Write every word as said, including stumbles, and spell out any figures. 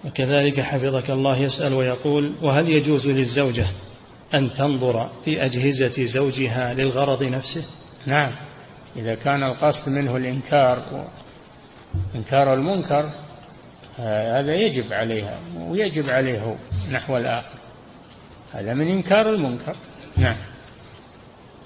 وكذلك حفظك الله يسأل ويقول: وهل يجوز للزوجة أن تنظر في أجهزة زوجها للغرض نفسه؟ نعم، إذا كان القصد منه الإنكار إنكار المنكر هذا يجب عليها ويجب عليه نحو الآخر، هذا من إنكار المنكر. نعم.